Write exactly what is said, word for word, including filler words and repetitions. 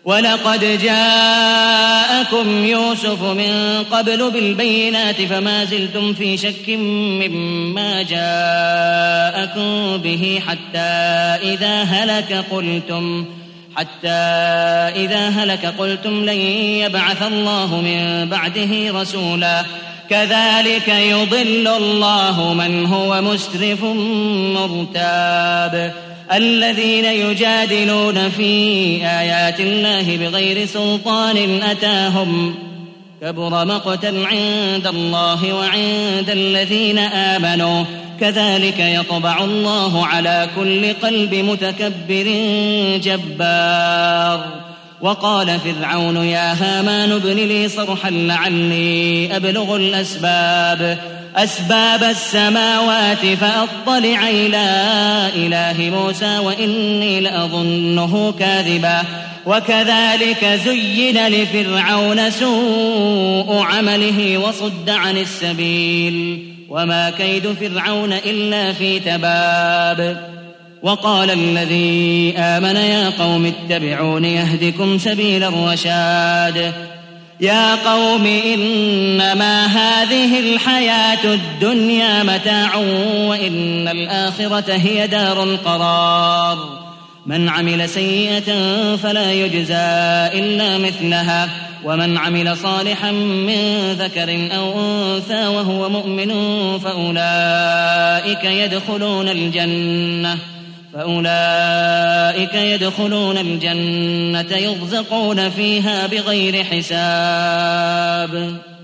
ولقد جاءكم يوسف من قبل بالبينات فما زلتم في شك مما جاءكم به حتى إذا هلك قلتم حتى إذا هلك قلتم لن يبعث الله من بعده رسولا كذلك يضل الله من هو مسرف مرتاب الذين يجادلون في آيات الله بغير سلطان أتاهم كبر مقتا عند الله وعند الذين آمنوا كذلك يطبع الله على كل قلب متكبر جبار. وقال فرعون يا هامان ابن لي صرحا لعلي أبلغ الأسباب أسباب السماوات فأطلع إلى إله موسى وإني لأظنه كاذبا وكذلك زين لفرعون سوء عمله وصد عن السبيل وما كيد فرعون إلا في تباب. وقال الذي آمن يا قوم اتبعون يهدكم سبيل الرشاد يا قوم إنما هذه الحياة الدنيا متاع وإن الآخرة هي دار القرار من عمل سيئة فلا يجزى إلا مثلها ومن عمل صالحا من ذكر أو أنثى وهو مؤمن فأولئك يدخلون الجنة فأولئك يدخلون الجنة يرزقون فيها بغير حساب.